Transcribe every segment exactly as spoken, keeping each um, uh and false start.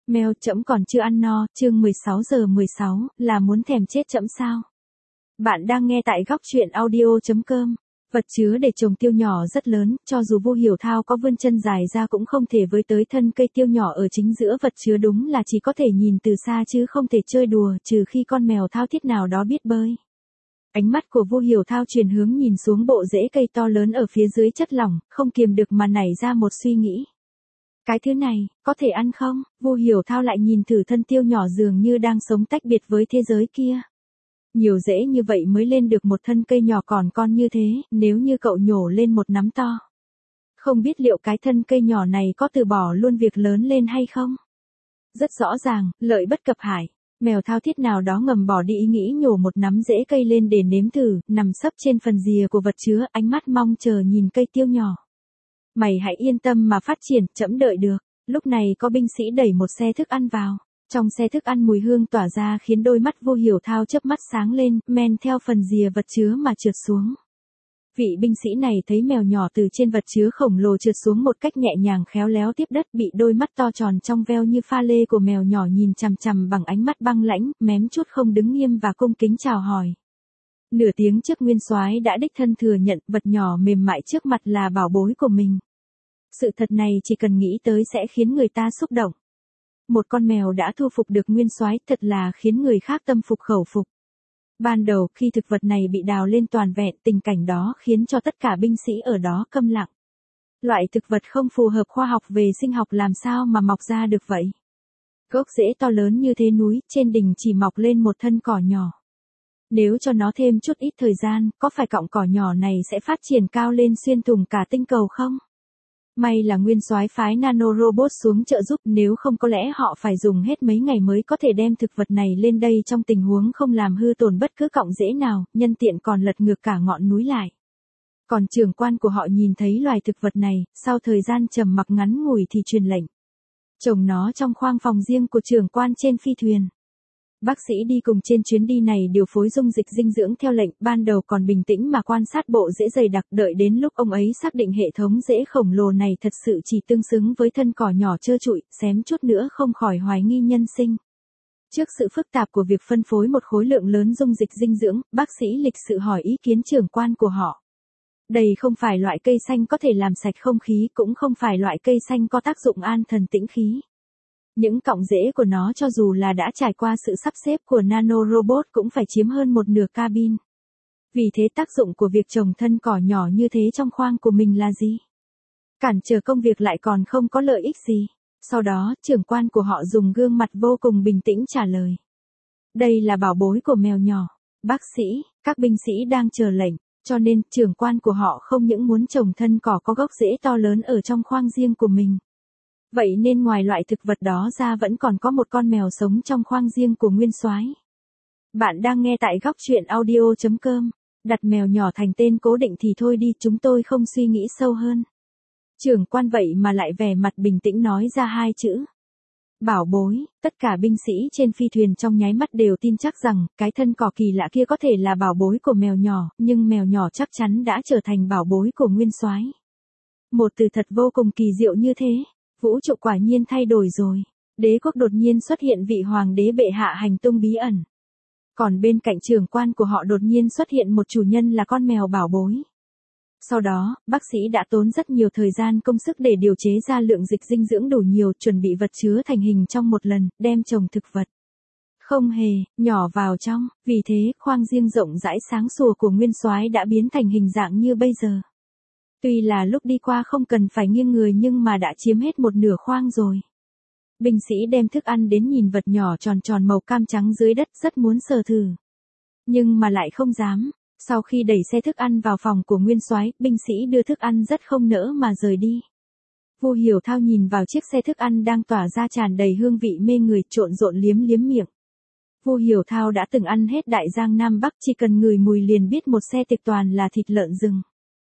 Mèo trẫm còn chưa ăn no, chương mười sáu giờ mười sáu, là muốn thèm chết trẫm sao? Bạn đang nghe tại góc truyện audio chấm com. Vật chứa để trồng tiêu nhỏ rất lớn, cho dù Vu Hiểu Thao có vươn chân dài ra cũng không thể với tới thân cây tiêu nhỏ ở chính giữa vật chứa, đúng là chỉ có thể nhìn từ xa chứ không thể chơi đùa, trừ khi con mèo thao thiết nào đó biết bơi. Ánh mắt của Vu Hiểu Thao chuyển hướng nhìn xuống bộ rễ cây to lớn ở phía dưới chất lỏng, không kiềm được mà nảy ra một suy nghĩ. Cái thứ này, có thể ăn không? Vu Hiểu Thao lại nhìn thử thân tiêu nhỏ dường như đang sống tách biệt với thế giới kia. Nhiều rễ như vậy mới lên được một thân cây nhỏ còn con như thế, nếu như cậu nhổ lên một nắm to. Không biết liệu cái thân cây nhỏ này có từ bỏ luôn việc lớn lên hay không? Rất rõ ràng, lợi bất cập hại. Mèo thao thiết nào đó ngầm bỏ đi ý nghĩ nhổ một nắm rễ cây lên để nếm thử, nằm sấp trên phần rìa của vật chứa, ánh mắt mong chờ nhìn cây tiêu nhỏ. Mày hãy yên tâm mà phát triển, trẫm đợi được. Lúc này có binh sĩ đẩy một xe thức ăn vào. Trong xe thức ăn mùi hương tỏa ra khiến đôi mắt Vu Hiểu Thao chớp mắt sáng lên, men theo phần rìa vật chứa mà trượt xuống. Vị binh sĩ này thấy mèo nhỏ từ trên vật chứa khổng lồ trượt xuống một cách nhẹ nhàng khéo léo tiếp đất, bị đôi mắt to tròn trong veo như pha lê của mèo nhỏ nhìn chằm chằm bằng ánh mắt băng lãnh, mém chút không đứng nghiêm và cung kính chào hỏi. Nửa tiếng trước Nguyên Soái đã đích thân thừa nhận vật nhỏ mềm mại trước mặt là bảo bối của mình. Sự thật này chỉ cần nghĩ tới sẽ khiến người ta xúc động. Một con mèo đã thu phục được Nguyên Soái, thật là khiến người khác tâm phục khẩu phục. Ban đầu khi thực vật này bị đào lên toàn vẹn, tình cảnh đó khiến cho tất cả binh sĩ ở đó câm lặng. Loại thực vật không phù hợp khoa học về sinh học làm sao mà mọc ra được vậy? Gốc rễ to lớn như thế núi, trên đỉnh chỉ mọc lên một thân cỏ nhỏ. Nếu cho nó thêm chút ít thời gian, có phải cọng cỏ nhỏ này sẽ phát triển cao lên xuyên thủng cả tinh cầu không? May là Nguyên Soái phái nanorobot xuống trợ giúp, nếu không có lẽ họ phải dùng hết mấy ngày mới có thể đem thực vật này lên đây trong tình huống không làm hư tổn bất cứ cọng rễ nào, nhân tiện còn lật ngược cả ngọn núi lại. Còn trưởng quan của họ nhìn thấy loài thực vật này, sau thời gian trầm mặc ngắn ngủi thì truyền lệnh. Trồng nó trong khoang phòng riêng của trưởng quan trên phi thuyền. Bác sĩ đi cùng trên chuyến đi này điều phối dung dịch dinh dưỡng theo lệnh, ban đầu còn bình tĩnh mà quan sát bộ rễ dày đặc, đợi đến lúc ông ấy xác định hệ thống rễ khổng lồ này thật sự chỉ tương xứng với thân cỏ nhỏ trơ trụi, xém chút nữa không khỏi hoài nghi nhân sinh. Trước sự phức tạp của việc phân phối một khối lượng lớn dung dịch dinh dưỡng, bác sĩ lịch sự hỏi ý kiến trưởng quan của họ. Đây không phải loại cây xanh có thể làm sạch không khí, cũng không phải loại cây xanh có tác dụng an thần tĩnh khí. Những cọng rễ của nó cho dù là đã trải qua sự sắp xếp của nanorobot cũng phải chiếm hơn một nửa cabin. Vì thế tác dụng của việc trồng thân cỏ nhỏ như thế trong khoang của mình là gì? Cản trở công việc lại còn không có lợi ích gì. Sau đó, trưởng quan của họ dùng gương mặt vô cùng bình tĩnh trả lời. Đây là bảo bối của mèo nhỏ. Bác sĩ, các binh sĩ đang chờ lệnh, cho nên trưởng quan của họ không những muốn trồng thân cỏ có gốc rễ to lớn ở trong khoang riêng của mình. Vậy nên ngoài loại thực vật đó ra vẫn còn có một con mèo sống trong khoang riêng của Nguyên Soái. Bạn đang nghe tại góc truyện audio chấm com. Đặt mèo nhỏ thành tên cố định thì thôi đi, chúng tôi không suy nghĩ sâu hơn. Trưởng quan vậy mà lại vẻ mặt bình tĩnh nói ra hai chữ. Bảo bối, tất cả binh sĩ trên phi thuyền trong nháy mắt đều tin chắc rằng cái thân cỏ kỳ lạ kia có thể là bảo bối của mèo nhỏ, nhưng mèo nhỏ chắc chắn đã trở thành bảo bối của Nguyên Soái. Một từ thật vô cùng kỳ diệu như thế. Vũ trụ quả nhiên thay đổi rồi. Đế quốc đột nhiên xuất hiện vị hoàng đế bệ hạ hành tung bí ẩn. Còn bên cạnh trưởng quan của họ đột nhiên xuất hiện một chủ nhân là con mèo bảo bối. Sau đó, bác sĩ đã tốn rất nhiều thời gian công sức để điều chế ra lượng dịch dinh dưỡng đủ nhiều, chuẩn bị vật chứa thành hình trong một lần, đem trồng thực vật. Không hề, nhỏ vào trong, vì thế khoang riêng rộng rãi sáng sủa của Nguyên Soái đã biến thành hình dạng như bây giờ. Tuy là lúc đi qua không cần phải nghiêng người nhưng mà đã chiếm hết một nửa khoang rồi. Binh sĩ đem thức ăn đến nhìn vật nhỏ tròn tròn màu cam trắng dưới đất, rất muốn sờ thử. Nhưng mà lại không dám. Sau khi đẩy xe thức ăn vào phòng của Nguyên Soái, binh sĩ đưa thức ăn rất không nỡ mà rời đi. Vu Hiểu Thao nhìn vào chiếc xe thức ăn đang tỏa ra tràn đầy hương vị mê người, trộn rộn liếm liếm miệng. Vu Hiểu Thao đã từng ăn hết Đại Giang Nam Bắc, chỉ cần ngửi mùi liền biết một xe tiệc toàn là thịt lợn rừng.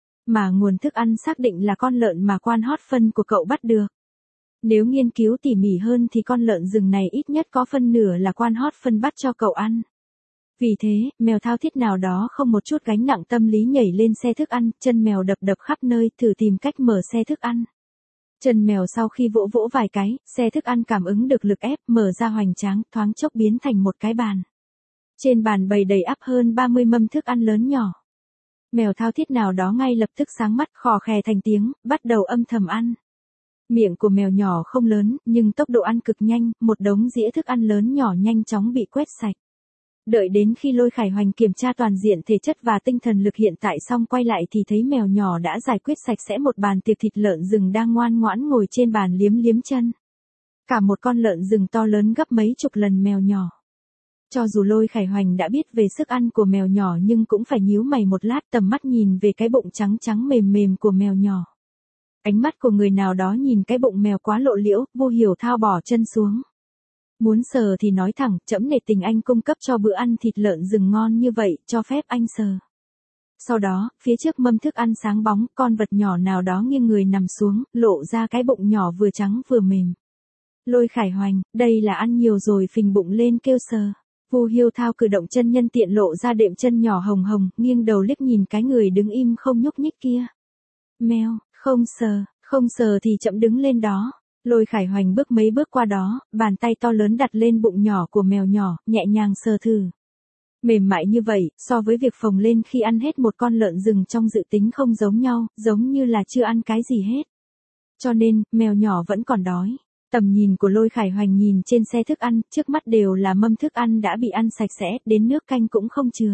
Mà nguồn thức ăn xác định là con lợn mà quan hót phân của cậu bắt được. Nếu nghiên cứu tỉ mỉ hơn thì con lợn rừng này ít nhất có phân nửa là quan hót phân bắt cho cậu ăn. Vì thế, mèo thao thiết nào đó không một chút gánh nặng tâm lý nhảy lên xe thức ăn, chân mèo đập đập khắp nơi thử tìm cách mở xe thức ăn. Chân mèo sau khi vỗ vỗ vài cái, xe thức ăn cảm ứng được lực ép, mở ra hoành tráng, thoáng chốc biến thành một cái bàn. Trên bàn bày đầy ắp hơn ba mươi mâm thức ăn lớn nhỏ. Mèo thao thiết nào đó ngay lập tức sáng mắt, khò khè thành tiếng, bắt đầu âm thầm ăn. Miệng của mèo nhỏ không lớn, nhưng tốc độ ăn cực nhanh, một đống dĩa thức ăn lớn nhỏ nhanh chóng bị quét sạch. Đợi đến khi Lôi Khải Hoành kiểm tra toàn diện thể chất và tinh thần lực hiện tại xong quay lại thì thấy mèo nhỏ đã giải quyết sạch sẽ một bàn tiệc thịt lợn rừng đang ngoan ngoãn ngồi trên bàn liếm liếm chân. Cả một con lợn rừng to lớn gấp mấy chục lần mèo nhỏ. Cho dù Lôi Khải Hoành đã biết về sức ăn của mèo nhỏ nhưng cũng phải nhíu mày một lát, tầm mắt nhìn về cái bụng trắng trắng mềm mềm của mèo nhỏ. Ánh mắt của người nào đó nhìn cái bụng mèo quá lộ liễu, Vu Hiểu Thao bỏ chân xuống. Muốn sờ thì nói thẳng, trẫm nể tình anh cung cấp cho bữa ăn thịt lợn rừng ngon như vậy, cho phép anh sờ. Sau đó, phía trước mâm thức ăn sáng bóng, con vật nhỏ nào đó nghiêng người nằm xuống, lộ ra cái bụng nhỏ vừa trắng vừa mềm. Lôi Khải Hoành, đây là ăn nhiều rồi, phình bụng lên kêu sờ. Vu Hiểu Thao cử động chân nhân tiện lộ ra đệm chân nhỏ hồng hồng, nghiêng đầu liếc nhìn cái người đứng im không nhúc nhích kia. Mèo, không sờ, không sờ thì chậm đứng lên đó. Lôi Khải Hoành bước mấy bước qua đó, bàn tay to lớn đặt lên bụng nhỏ của mèo nhỏ, nhẹ nhàng sờ thử. Mềm mại như vậy, so với việc phồng lên khi ăn hết một con lợn rừng trong dự tính không giống nhau, giống như là chưa ăn cái gì hết. Cho nên, mèo nhỏ vẫn còn đói. Tầm nhìn của Lôi Khải Hoành nhìn trên xe thức ăn, trước mắt đều là mâm thức ăn đã bị ăn sạch sẽ, đến nước canh cũng không chừa.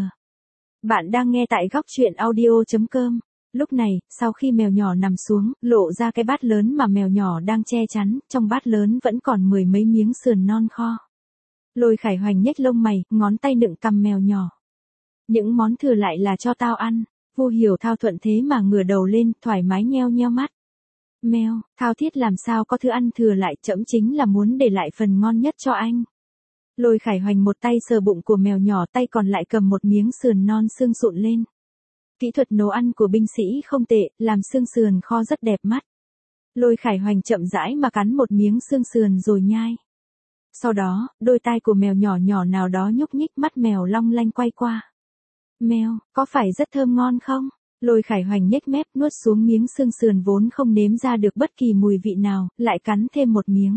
Bạn đang nghe tại góc truyện audio chấm com. Lúc này, sau khi mèo nhỏ nằm xuống, lộ ra cái bát lớn mà mèo nhỏ đang che chắn, trong bát lớn vẫn còn mười mấy miếng sườn non kho. Lôi Khải Hoành nhếch lông mày, ngón tay nựng cằm mèo nhỏ. Những món thừa lại là cho tao ăn. Vu Hiểu Thao thuận thế mà ngửa đầu lên, thoải mái nheo nheo mắt. Mèo, Thao thiết làm sao có thứ ăn thừa lại, trẫm chính là muốn để lại phần ngon nhất cho anh. Lôi Khải Hoành một tay sờ bụng của mèo nhỏ, tay còn lại cầm một miếng sườn non xương sụn lên. Kỹ thuật nấu ăn của binh sĩ không tệ, làm xương sườn kho rất đẹp mắt. Lôi Khải Hoành chậm rãi mà cắn một miếng xương sườn rồi nhai. Sau đó, đôi tai của mèo nhỏ nhỏ nào đó nhúc nhích, mắt mèo long lanh quay qua. Mèo, có phải rất thơm ngon không? Lôi Khải Hoành nhếch mép nuốt xuống miếng xương sườn vốn không nếm ra được bất kỳ mùi vị nào, lại cắn thêm một miếng.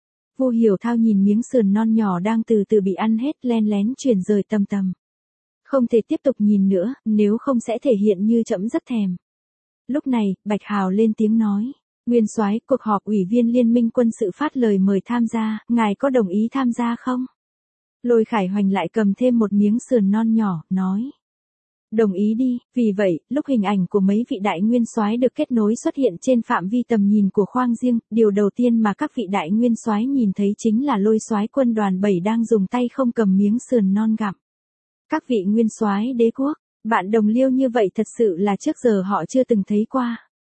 Vu Hiểu Thao nhìn miếng sườn non nhỏ đang từ từ bị ăn hết, len lén chuyển rời tầm tầm. Không thể tiếp tục nhìn nữa, nếu không sẽ thể hiện như trẫm rất thèm. Lúc này, Bạch Hào lên tiếng nói. Nguyên soái, cuộc họp ủy viên liên minh quân sự phát lời mời tham gia, ngài có đồng ý tham gia không? Lôi Khải Hoành lại cầm thêm một miếng sườn non nhỏ, nói. Đồng ý đi, vì vậy, lúc hình ảnh của mấy vị đại nguyên soái được kết nối xuất hiện trên phạm vi tầm nhìn của Khoang Diêng, điều đầu tiên mà các vị đại nguyên soái nhìn thấy chính là Lôi soái quân đoàn bảy đang dùng tay không cầm miếng sườn non gặm. Các vị nguyên soái đế quốc, bạn đồng liêu như vậy thật sự là trước giờ họ chưa từng thấy qua.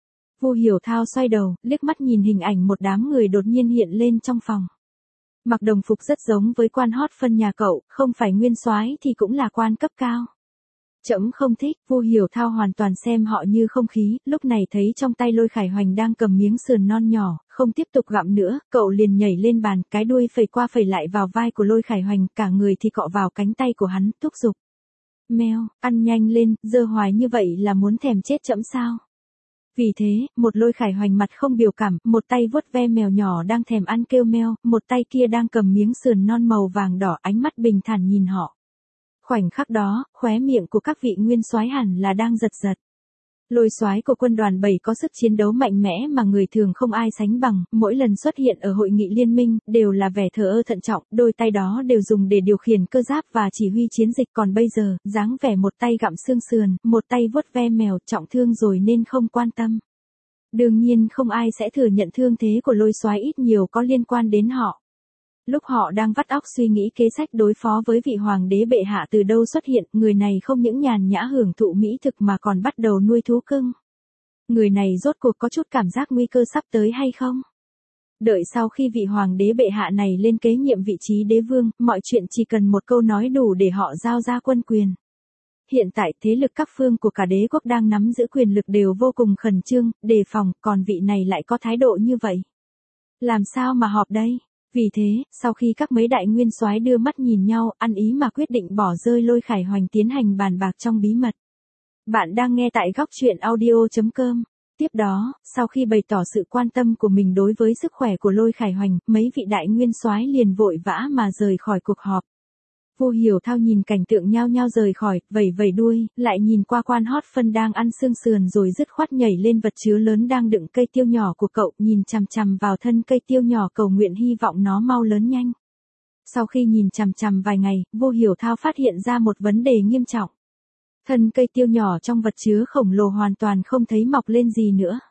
Vu Hiểu Thao xoay đầu, liếc mắt nhìn hình ảnh một đám người đột nhiên hiện lên trong phòng. Mặc đồng phục rất giống với quan hot phân nhà cậu, không phải nguyên soái thì cũng là quan cấp cao. Trẫm không thích. Vu Hiểu Thao hoàn toàn xem họ như không khí, lúc này thấy trong tay Lôi Khải Hoành đang cầm miếng sườn non nhỏ, không tiếp tục gặm nữa, cậu liền nhảy lên bàn, cái đuôi phẩy qua phẩy lại vào vai của Lôi Khải Hoành, cả người thì cọ vào cánh tay của hắn, thúc giục. Mèo, ăn nhanh lên, dơ hoài như vậy là muốn thèm chết trẫm sao? Vì thế, một Lôi Khải Hoành mặt không biểu cảm, một tay vuốt ve mèo nhỏ đang thèm ăn kêu meo, một tay kia đang cầm miếng sườn non màu vàng đỏ, ánh mắt bình thản nhìn họ. Khoảnh khắc đó, khóe miệng của các vị nguyên soái hẳn là đang giật giật. Lôi soái của quân đoàn bảy có sức chiến đấu mạnh mẽ mà người thường không ai sánh bằng, mỗi lần xuất hiện ở hội nghị liên minh, đều là vẻ thờ ơ thận trọng, đôi tay đó đều dùng để điều khiển cơ giáp và chỉ huy chiến dịch, còn bây giờ, dáng vẻ một tay gặm xương sườn, một tay vuốt ve mèo, trọng thương rồi nên không quan tâm. Đương nhiên không ai sẽ thừa nhận thương thế của Lôi soái ít nhiều có liên quan đến họ. Lúc họ đang vắt óc suy nghĩ kế sách đối phó với vị hoàng đế bệ hạ từ đâu xuất hiện, người này không những nhàn nhã hưởng thụ mỹ thực mà còn bắt đầu nuôi thú cưng. Người này rốt cuộc có chút cảm giác nguy cơ sắp tới hay không? Đợi sau khi vị hoàng đế bệ hạ này lên kế nhiệm vị trí đế vương, mọi chuyện chỉ cần một câu nói đủ để họ giao ra quân quyền. Hiện tại thế lực các phương của cả đế quốc đang nắm giữ quyền lực đều vô cùng khẩn trương, đề phòng, còn vị này lại có thái độ như vậy. Làm sao mà họp đây? Vì thế, sau khi các mấy đại nguyên soái đưa mắt nhìn nhau, ăn ý mà quyết định bỏ rơi Lôi Khải Hoành tiến hành bàn bạc trong bí mật. Bạn đang nghe tại góc truyện audio chấm com. Tiếp đó, sau khi bày tỏ sự quan tâm của mình đối với sức khỏe của Lôi Khải Hoành, mấy vị đại nguyên soái liền vội vã mà rời khỏi cuộc họp. Vu Hiểu Thao nhìn cảnh tượng nhao nhao rời khỏi, vẩy vẩy đuôi, lại nhìn qua quan hót phân đang ăn xương sườn rồi dứt khoát nhảy lên vật chứa lớn đang đựng cây tiêu nhỏ của cậu, nhìn chằm chằm vào thân cây tiêu nhỏ cầu nguyện hy vọng nó mau lớn nhanh. Sau khi nhìn chằm chằm vài ngày, Vu Hiểu Thao phát hiện ra một vấn đề nghiêm trọng. Thân cây tiêu nhỏ trong vật chứa khổng lồ hoàn toàn không thấy mọc lên gì nữa.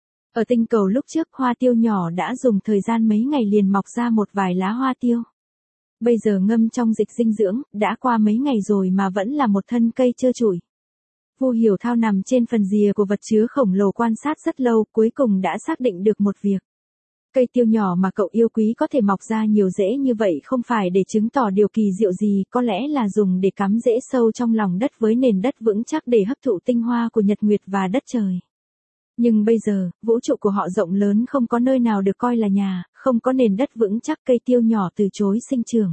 Ở tinh cầu lúc trước, hoa tiêu nhỏ đã dùng thời gian mấy ngày liền mọc ra một vài lá hoa tiêu. Bây giờ ngâm trong dịch dinh dưỡng, đã qua mấy ngày rồi mà vẫn là một thân cây trơ trụi. Vu Hiểu Thao nằm trên phần rìa của vật chứa khổng lồ quan sát rất lâu, cuối cùng đã xác định được một việc. Cây tiêu nhỏ mà cậu yêu quý có thể mọc ra nhiều rễ như vậy không phải để chứng tỏ điều kỳ diệu gì, có lẽ là dùng để cắm rễ sâu trong lòng đất với nền đất vững chắc để hấp thụ tinh hoa của nhật nguyệt và đất trời. Nhưng bây giờ, vũ trụ của họ rộng lớn không có nơi nào được coi là nhà, không có nền đất vững chắc, cây tiêu nhỏ từ chối sinh trưởng.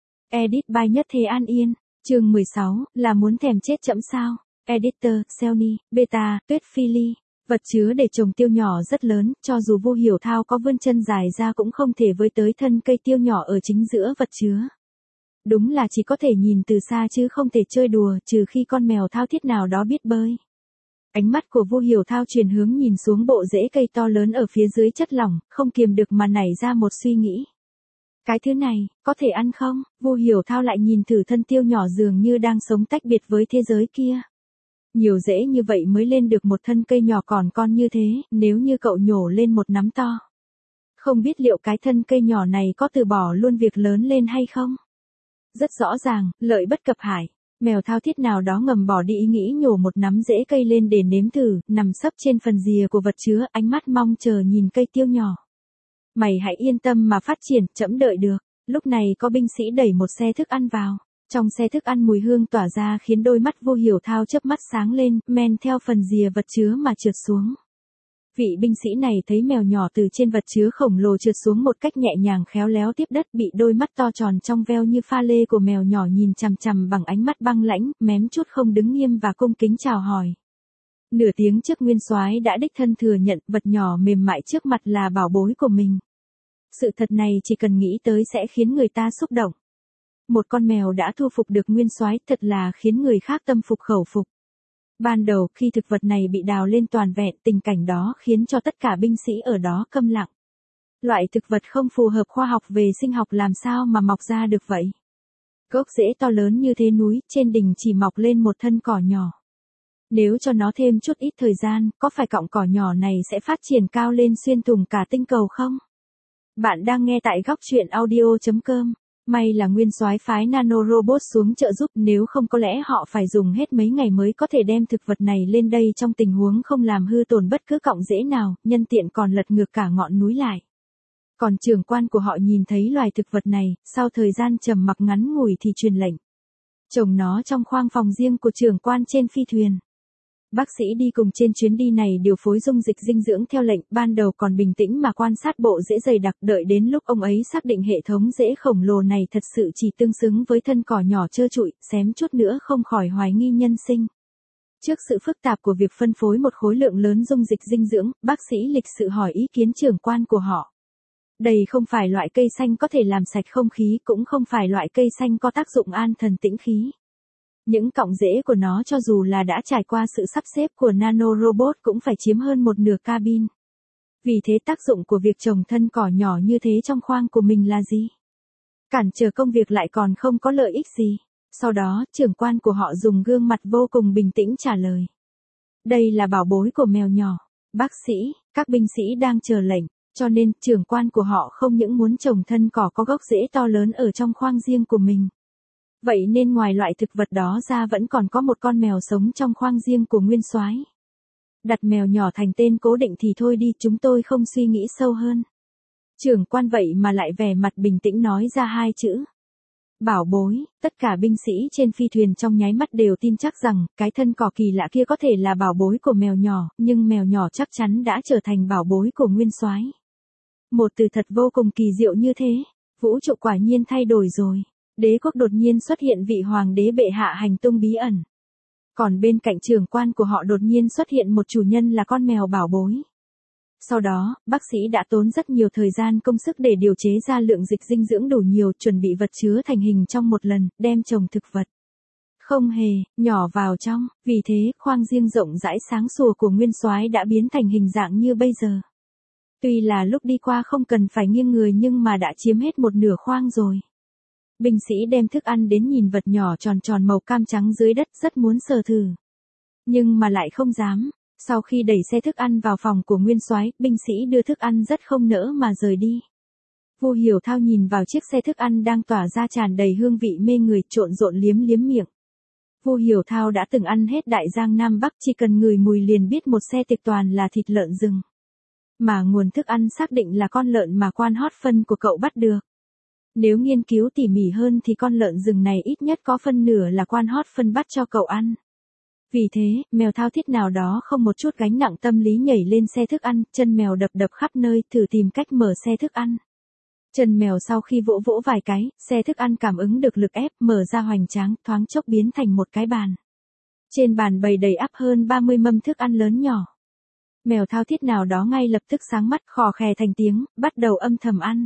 Edit by Nhất Thế An Yên, chương mười sáu, là muốn thèm chết chậm sao? Editor, Selny, Beta, Tuyết Phi Ly. Vật chứa để trồng tiêu nhỏ rất lớn, cho dù Vu Hiểu Thao có vươn chân dài ra cũng không thể với tới thân cây tiêu nhỏ ở chính giữa vật chứa. Đúng là chỉ có thể nhìn từ xa chứ không thể chơi đùa, trừ khi con mèo thao thiết nào đó biết bơi. Ánh mắt của Vu Hiểu Thao chuyển hướng nhìn xuống bộ rễ cây to lớn ở phía dưới chất lỏng, không kiềm được mà nảy ra một suy nghĩ. Cái thứ này, có thể ăn không? Vu Hiểu Thao lại nhìn thử thân tiêu nhỏ dường như đang sống tách biệt với thế giới kia. Nhiều rễ như vậy mới lên được một thân cây nhỏ còn con như thế, nếu như cậu nhổ lên một nắm to. Không biết liệu cái thân cây nhỏ này có từ bỏ luôn việc lớn lên hay không? Rất rõ ràng, lợi bất cập hại. Mèo thao thiết nào đó ngầm bỏ đi ý nghĩ nhổ một nắm rễ cây lên để nếm thử, nằm sấp trên phần rìa của vật chứa, ánh mắt mong chờ nhìn cây tiêu nhỏ. Mày hãy yên tâm mà phát triển, trẫm đợi được. Lúc này có binh sĩ đẩy một xe thức ăn vào. Trong xe thức ăn mùi hương tỏa ra khiến đôi mắt Vu Hiểu Thao chớp mắt sáng lên, men theo phần rìa vật chứa mà trượt xuống. Vị binh sĩ này thấy mèo nhỏ từ trên vật chứa khổng lồ trượt xuống một cách nhẹ nhàng khéo léo tiếp đất, bị đôi mắt to tròn trong veo như pha lê của mèo nhỏ nhìn chằm chằm bằng ánh mắt băng lãnh, mém chút không đứng nghiêm và cung kính chào hỏi. Nửa tiếng trước Nguyên Soái đã đích thân thừa nhận vật nhỏ mềm mại trước mặt là bảo bối của mình. Sự thật này chỉ cần nghĩ tới sẽ khiến người ta xúc động. Một con mèo đã thu phục được Nguyên Soái, thật là khiến người khác tâm phục khẩu phục. Ban đầu khi thực vật này bị đào lên toàn vẹn, tình cảnh đó khiến cho tất cả binh sĩ ở đó câm lặng. Loại thực vật không phù hợp khoa học về sinh học làm sao mà mọc ra được vậy? Gốc rễ to lớn như thế núi, trên đỉnh chỉ mọc lên một thân cỏ nhỏ. Nếu cho nó thêm chút ít thời gian, có phải cọng cỏ nhỏ này sẽ phát triển cao lên xuyên thủng cả tinh cầu không? Bạn đang nghe tại góc truyện audio chấm com. May là Nguyên Soái phái nanorobot xuống trợ giúp, nếu không có lẽ họ phải dùng hết mấy ngày mới có thể đem thực vật này lên đây trong tình huống không làm hư tổn bất cứ cọng rễ nào, nhân tiện còn lật ngược cả ngọn núi lại. Còn trưởng quan của họ nhìn thấy loài thực vật này, sau thời gian trầm mặc ngắn ngủi thì truyền lệnh. Trồng nó trong khoang phòng riêng của trưởng quan trên phi thuyền. Bác sĩ đi cùng trên chuyến đi này điều phối dung dịch dinh dưỡng theo lệnh, ban đầu còn bình tĩnh mà quan sát bộ rễ dày đặc, đợi đến lúc ông ấy xác định hệ thống rễ khổng lồ này thật sự chỉ tương xứng với thân cỏ nhỏ trơ trụi, xém chút nữa không khỏi hoài nghi nhân sinh. Trước sự phức tạp của việc phân phối một khối lượng lớn dung dịch dinh dưỡng, bác sĩ lịch sự hỏi ý kiến trưởng quan của họ. Đây không phải loại cây xanh có thể làm sạch không khí, cũng không phải loại cây xanh có tác dụng an thần tĩnh khí. Những cọng rễ của nó cho dù là đã trải qua sự sắp xếp của nanorobot cũng phải chiếm hơn một nửa cabin. Vì thế tác dụng của việc trồng thân cỏ nhỏ như thế trong khoang của mình là gì? Cản trở công việc lại còn không có lợi ích gì. Sau đó, trưởng quan của họ dùng gương mặt vô cùng bình tĩnh trả lời. Đây là bảo bối của mèo nhỏ. Bác sĩ, các binh sĩ đang chờ lệnh, cho nên trưởng quan của họ không những muốn trồng thân cỏ có gốc rễ to lớn ở trong khoang riêng của mình. Vậy nên ngoài loại thực vật đó ra vẫn còn có một con mèo sống trong khoang riêng của Nguyên Soái. Đặt mèo nhỏ thành tên cố định thì thôi đi, chúng tôi không suy nghĩ sâu hơn. Trưởng quan vậy mà lại vẻ mặt bình tĩnh nói ra hai chữ. Bảo bối, tất cả binh sĩ trên phi thuyền trong nháy mắt đều tin chắc rằng, cái thân cỏ kỳ lạ kia có thể là bảo bối của mèo nhỏ, nhưng mèo nhỏ chắc chắn đã trở thành bảo bối của Nguyên Soái. Một từ thật vô cùng kỳ diệu như thế, vũ trụ quả nhiên thay đổi rồi. Đế quốc đột nhiên xuất hiện vị hoàng đế bệ hạ hành tung bí ẩn. Còn bên cạnh trưởng quan của họ đột nhiên xuất hiện một chủ nhân là con mèo bảo bối. Sau đó, bác sĩ đã tốn rất nhiều thời gian công sức để điều chế ra lượng dịch dinh dưỡng đủ nhiều, chuẩn bị vật chứa thành hình trong một lần, đem trồng thực vật. Không hề, nhỏ vào trong, vì thế, khoang riêng rộng rãi sáng sủa của Nguyên Soái đã biến thành hình dạng như bây giờ. Tuy là lúc đi qua không cần phải nghiêng người nhưng mà đã chiếm hết một nửa khoang rồi. Binh sĩ đem thức ăn đến nhìn vật nhỏ tròn tròn màu cam trắng dưới đất, rất muốn sờ thử. Nhưng mà lại không dám. Sau khi đẩy xe thức ăn vào phòng của Nguyên Soái, binh sĩ đưa thức ăn rất không nỡ mà rời đi. Vu Hiểu Thao nhìn vào chiếc xe thức ăn đang tỏa ra tràn đầy hương vị mê người, trộn rộn liếm liếm miệng. Vu Hiểu Thao đã từng ăn hết Đại Giang Nam Bắc, chỉ cần ngửi mùi liền biết một xe tiệc toàn là thịt lợn rừng. Mà nguồn thức ăn xác định là con lợn mà quan hót phân của cậu bắt được. Nếu nghiên cứu tỉ mỉ hơn thì con lợn rừng này ít nhất có phân nửa là quan hót phân bắt cho cậu ăn. Vì thế, mèo thao thiết nào đó không một chút gánh nặng tâm lý nhảy lên xe thức ăn, chân mèo đập đập khắp nơi thử tìm cách mở xe thức ăn. Chân mèo sau khi vỗ vỗ vài cái, xe thức ăn cảm ứng được lực ép, mở ra hoành tráng, thoáng chốc biến thành một cái bàn. Trên bàn bày đầy ắp hơn ba mươi mâm thức ăn lớn nhỏ. Mèo thao thiết nào đó ngay lập tức sáng mắt, khò khè thành tiếng, bắt đầu âm thầm ăn.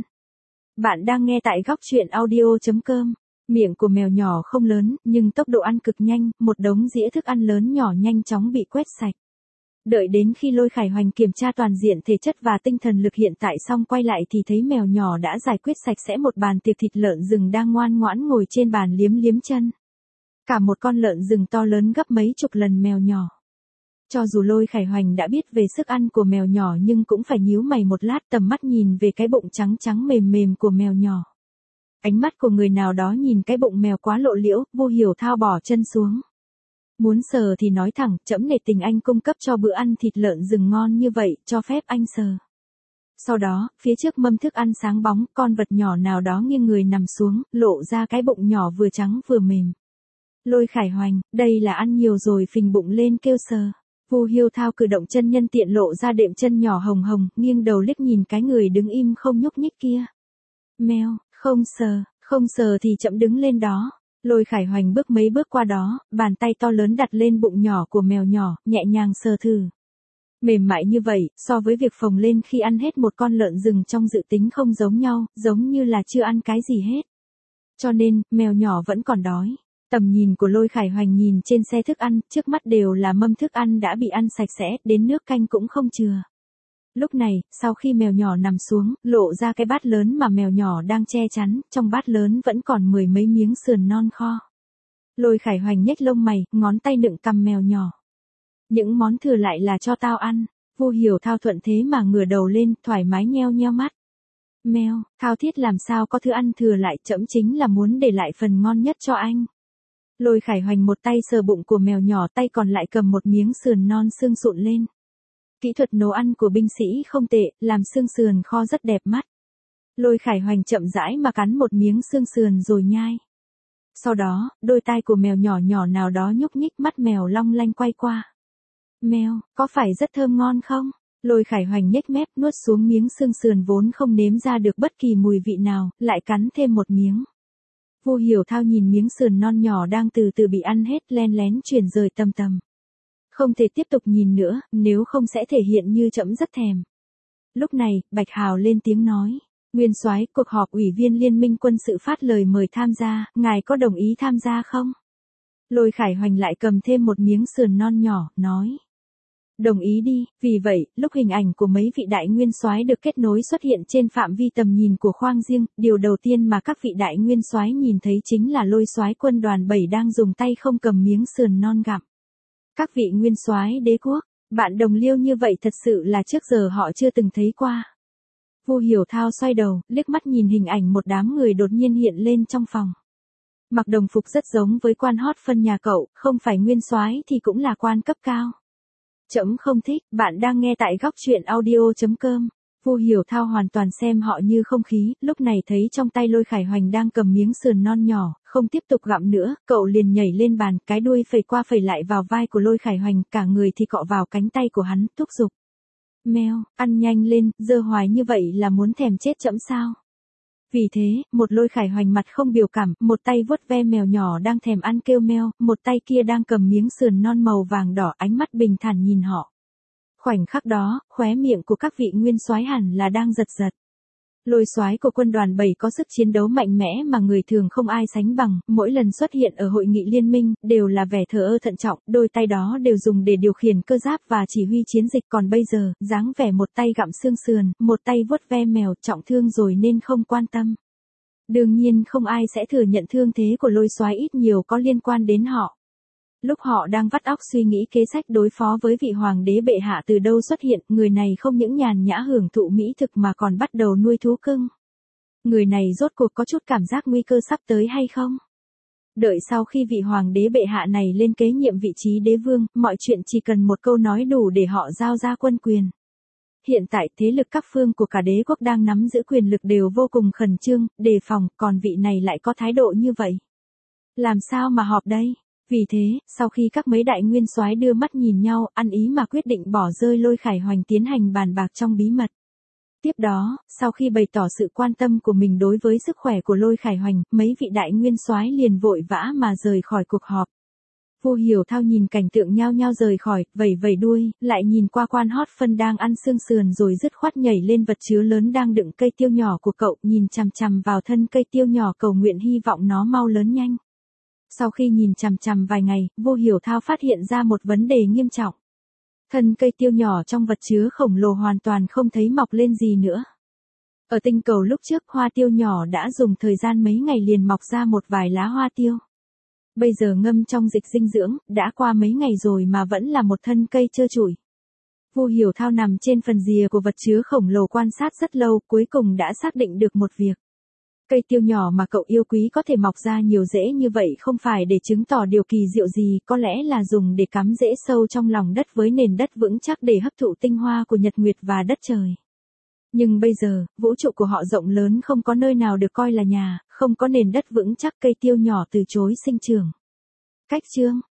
Bạn đang nghe tại góc truyện audio chấm com. Miệng của mèo nhỏ không lớn, nhưng tốc độ ăn cực nhanh, một đống dĩa thức ăn lớn nhỏ nhanh chóng bị quét sạch. Đợi đến khi Lôi Khải Hoành kiểm tra toàn diện thể chất và tinh thần lực hiện tại xong quay lại thì thấy mèo nhỏ đã giải quyết sạch sẽ một bàn tiệc thịt lợn rừng đang ngoan ngoãn ngồi trên bàn liếm liếm chân. Cả một con lợn rừng to lớn gấp mấy chục lần mèo nhỏ. Cho dù Lôi Khải Hoành đã biết về sức ăn của mèo nhỏ nhưng cũng phải nhíu mày một lát, tầm mắt nhìn về cái bụng trắng trắng mềm mềm của mèo nhỏ. Ánh mắt của người nào đó nhìn cái bụng mèo quá lộ liễu, Vu Hiểu Thao bỏ chân xuống. Muốn sờ thì nói thẳng, trẫm nể tình anh cung cấp cho bữa ăn thịt lợn rừng ngon như vậy, cho phép anh sờ. Sau đó, phía trước mâm thức ăn sáng bóng, con vật nhỏ nào đó nghiêng người nằm xuống, lộ ra cái bụng nhỏ vừa trắng vừa mềm. Lôi Khải Hoành, đây là ăn nhiều rồi, phình bụng lên kêu sờ. Vu Hiểu Thao cử động chân nhân tiện lộ ra đệm chân nhỏ hồng hồng, nghiêng đầu liếc nhìn cái người đứng im không nhúc nhích kia. Mèo, không sờ, không sờ thì chậm đứng lên đó. Lôi Khải Hoành bước mấy bước qua đó, bàn tay to lớn đặt lên bụng nhỏ của mèo nhỏ, nhẹ nhàng sờ thử. Mềm mại như vậy, so với việc phồng lên khi ăn hết một con lợn rừng trong dự tính không giống nhau, giống như là chưa ăn cái gì hết. Cho nên, mèo nhỏ vẫn còn đói. Tầm nhìn của Lôi Khải Hoành nhìn trên xe thức ăn, trước mắt đều là mâm thức ăn đã bị ăn sạch sẽ, đến nước canh cũng không chừa. Lúc này, sau khi mèo nhỏ nằm xuống, lộ ra cái bát lớn mà mèo nhỏ đang che chắn, trong bát lớn vẫn còn mười mấy miếng sườn non kho. Lôi Khải Hoành nhếch lông mày, ngón tay nựng cằm mèo nhỏ. Những món thừa lại là cho tao ăn. Vu Hiểu Thao thuận thế mà ngửa đầu lên, thoải mái nheo nheo mắt. Mèo, Thao thiết làm sao có thứ ăn thừa lại, trẫm chính là muốn để lại phần ngon nhất cho anh. Lôi Khải Hoành một tay sờ bụng của mèo nhỏ, tay còn lại cầm một miếng sườn non xương sụn lên. Kỹ thuật nấu ăn của binh sĩ không tệ, làm xương sườn kho rất đẹp mắt. Lôi Khải Hoành chậm rãi mà cắn một miếng xương sườn rồi nhai. Sau đó, đôi tai của mèo nhỏ nhỏ nào đó nhúc nhích, mắt mèo long lanh quay qua. Mèo, có phải rất thơm ngon không? Lôi Khải Hoành nhếch mép nuốt xuống miếng xương sườn vốn không nếm ra được bất kỳ mùi vị nào, lại cắn thêm một miếng. Vu Hiểu Thao nhìn miếng sườn non nhỏ đang từ từ bị ăn hết, len lén chuyển rời tầm tầm. Không thể tiếp tục nhìn nữa, nếu không sẽ thể hiện như trẫm rất thèm. Lúc này, Bạch Hào lên tiếng nói. Nguyên Soái, cuộc họp ủy viên Liên minh quân sự phát lời mời tham gia, ngài có đồng ý tham gia không? Lôi Khải Hoành lại cầm thêm một miếng sườn non nhỏ, nói. Đồng ý đi, vì vậy, lúc hình ảnh của mấy vị đại nguyên soái được kết nối xuất hiện trên phạm vi tầm nhìn của khoang riêng, điều đầu tiên mà các vị đại nguyên soái nhìn thấy chính là Lôi soái quân đoàn bảy đang dùng tay không cầm miếng sườn non gặm. Các vị nguyên soái đế quốc, bạn đồng liêu như vậy thật sự là trước giờ họ chưa từng thấy qua. Vu Hiểu Thao xoay đầu, liếc mắt nhìn hình ảnh một đám người đột nhiên hiện lên trong phòng. Mặc đồng phục rất giống với quan hót phân nhà cậu, không phải nguyên soái thì cũng là quan cấp cao. Trẫm không thích, bạn đang nghe tại góc truyện audio chấm com. Vu Hiểu Thao hoàn toàn xem họ như không khí, lúc này thấy trong tay Lôi Khải Hoành đang cầm miếng sườn non nhỏ, không tiếp tục gặm nữa, cậu liền nhảy lên bàn, cái đuôi phẩy qua phẩy lại vào vai của Lôi Khải Hoành, cả người thì cọ vào cánh tay của hắn, thúc giục. Mèo, ăn nhanh lên, dơ hoài như vậy là muốn thèm chết trẫm sao? Vì thế, một Lôi Khải Hoành mặt không biểu cảm, một tay vuốt ve mèo nhỏ đang thèm ăn kêu meo, một tay kia đang cầm miếng sườn non màu vàng đỏ, ánh mắt bình thản nhìn họ. Khoảnh khắc đó, khóe miệng của các vị nguyên soái hẳn là đang giật giật. Lôi soái của quân đoàn bảy có sức chiến đấu mạnh mẽ mà người thường không ai sánh bằng, mỗi lần xuất hiện ở hội nghị liên minh, đều là vẻ thờ ơ thận trọng, đôi tay đó đều dùng để điều khiển cơ giáp và chỉ huy chiến dịch, còn bây giờ, dáng vẻ một tay gặm xương sườn, một tay vuốt ve mèo, trọng thương rồi nên không quan tâm. Đương nhiên không ai sẽ thừa nhận thương thế của Lôi soái ít nhiều có liên quan đến họ. Lúc họ đang vắt óc suy nghĩ kế sách đối phó với vị hoàng đế bệ hạ từ đâu xuất hiện, người này không những nhàn nhã hưởng thụ mỹ thực mà còn bắt đầu nuôi thú cưng. Người này rốt cuộc có chút cảm giác nguy cơ sắp tới hay không? Đợi sau khi vị hoàng đế bệ hạ này lên kế nhiệm vị trí đế vương, mọi chuyện chỉ cần một câu nói đủ để họ giao ra quân quyền. Hiện tại thế lực các phương của cả đế quốc đang nắm giữ quyền lực đều vô cùng khẩn trương, đề phòng, còn vị này lại có thái độ như vậy. Làm sao mà họp đây? Vì thế, sau khi các mấy đại nguyên soái đưa mắt nhìn nhau, ăn ý mà quyết định bỏ rơi Lôi Khải Hoành tiến hành bàn bạc trong bí mật. Tiếp đó, sau khi bày tỏ sự quan tâm của mình đối với sức khỏe của Lôi Khải Hoành, mấy vị đại nguyên soái liền vội vã mà rời khỏi cuộc họp. Vu Hiểu Thao nhìn cảnh tượng nhao nhao rời khỏi, vẩy vẩy đuôi, lại nhìn qua Quan Hót Phân đang ăn xương sườn rồi dứt khoát nhảy lên vật chứa lớn đang đựng cây tiêu nhỏ của cậu, nhìn chằm chằm vào thân cây tiêu nhỏ cầu nguyện hy vọng nó mau lớn nhanh. Sau khi nhìn chằm chằm vài ngày, Vu Hiểu Thao phát hiện ra một vấn đề nghiêm trọng. Thân cây tiêu nhỏ trong vật chứa khổng lồ hoàn toàn không thấy mọc lên gì nữa. Ở tinh cầu lúc trước, hoa tiêu nhỏ đã dùng thời gian mấy ngày liền mọc ra một vài lá hoa tiêu. Bây giờ ngâm trong dịch dinh dưỡng, đã qua mấy ngày rồi mà vẫn là một thân cây trơ trụi. Vu Hiểu Thao nằm trên phần rìa của vật chứa khổng lồ quan sát rất lâu, cuối cùng đã xác định được một việc. Cây tiêu nhỏ mà cậu yêu quý có thể mọc ra nhiều rễ như vậy không phải để chứng tỏ điều kỳ diệu gì, có lẽ là dùng để cắm rễ sâu trong lòng đất với nền đất vững chắc để hấp thụ tinh hoa của nhật nguyệt và đất trời. Nhưng bây giờ, vũ trụ của họ rộng lớn không có nơi nào được coi là nhà, không có nền đất vững chắc, cây tiêu nhỏ từ chối sinh trưởng. Cách chương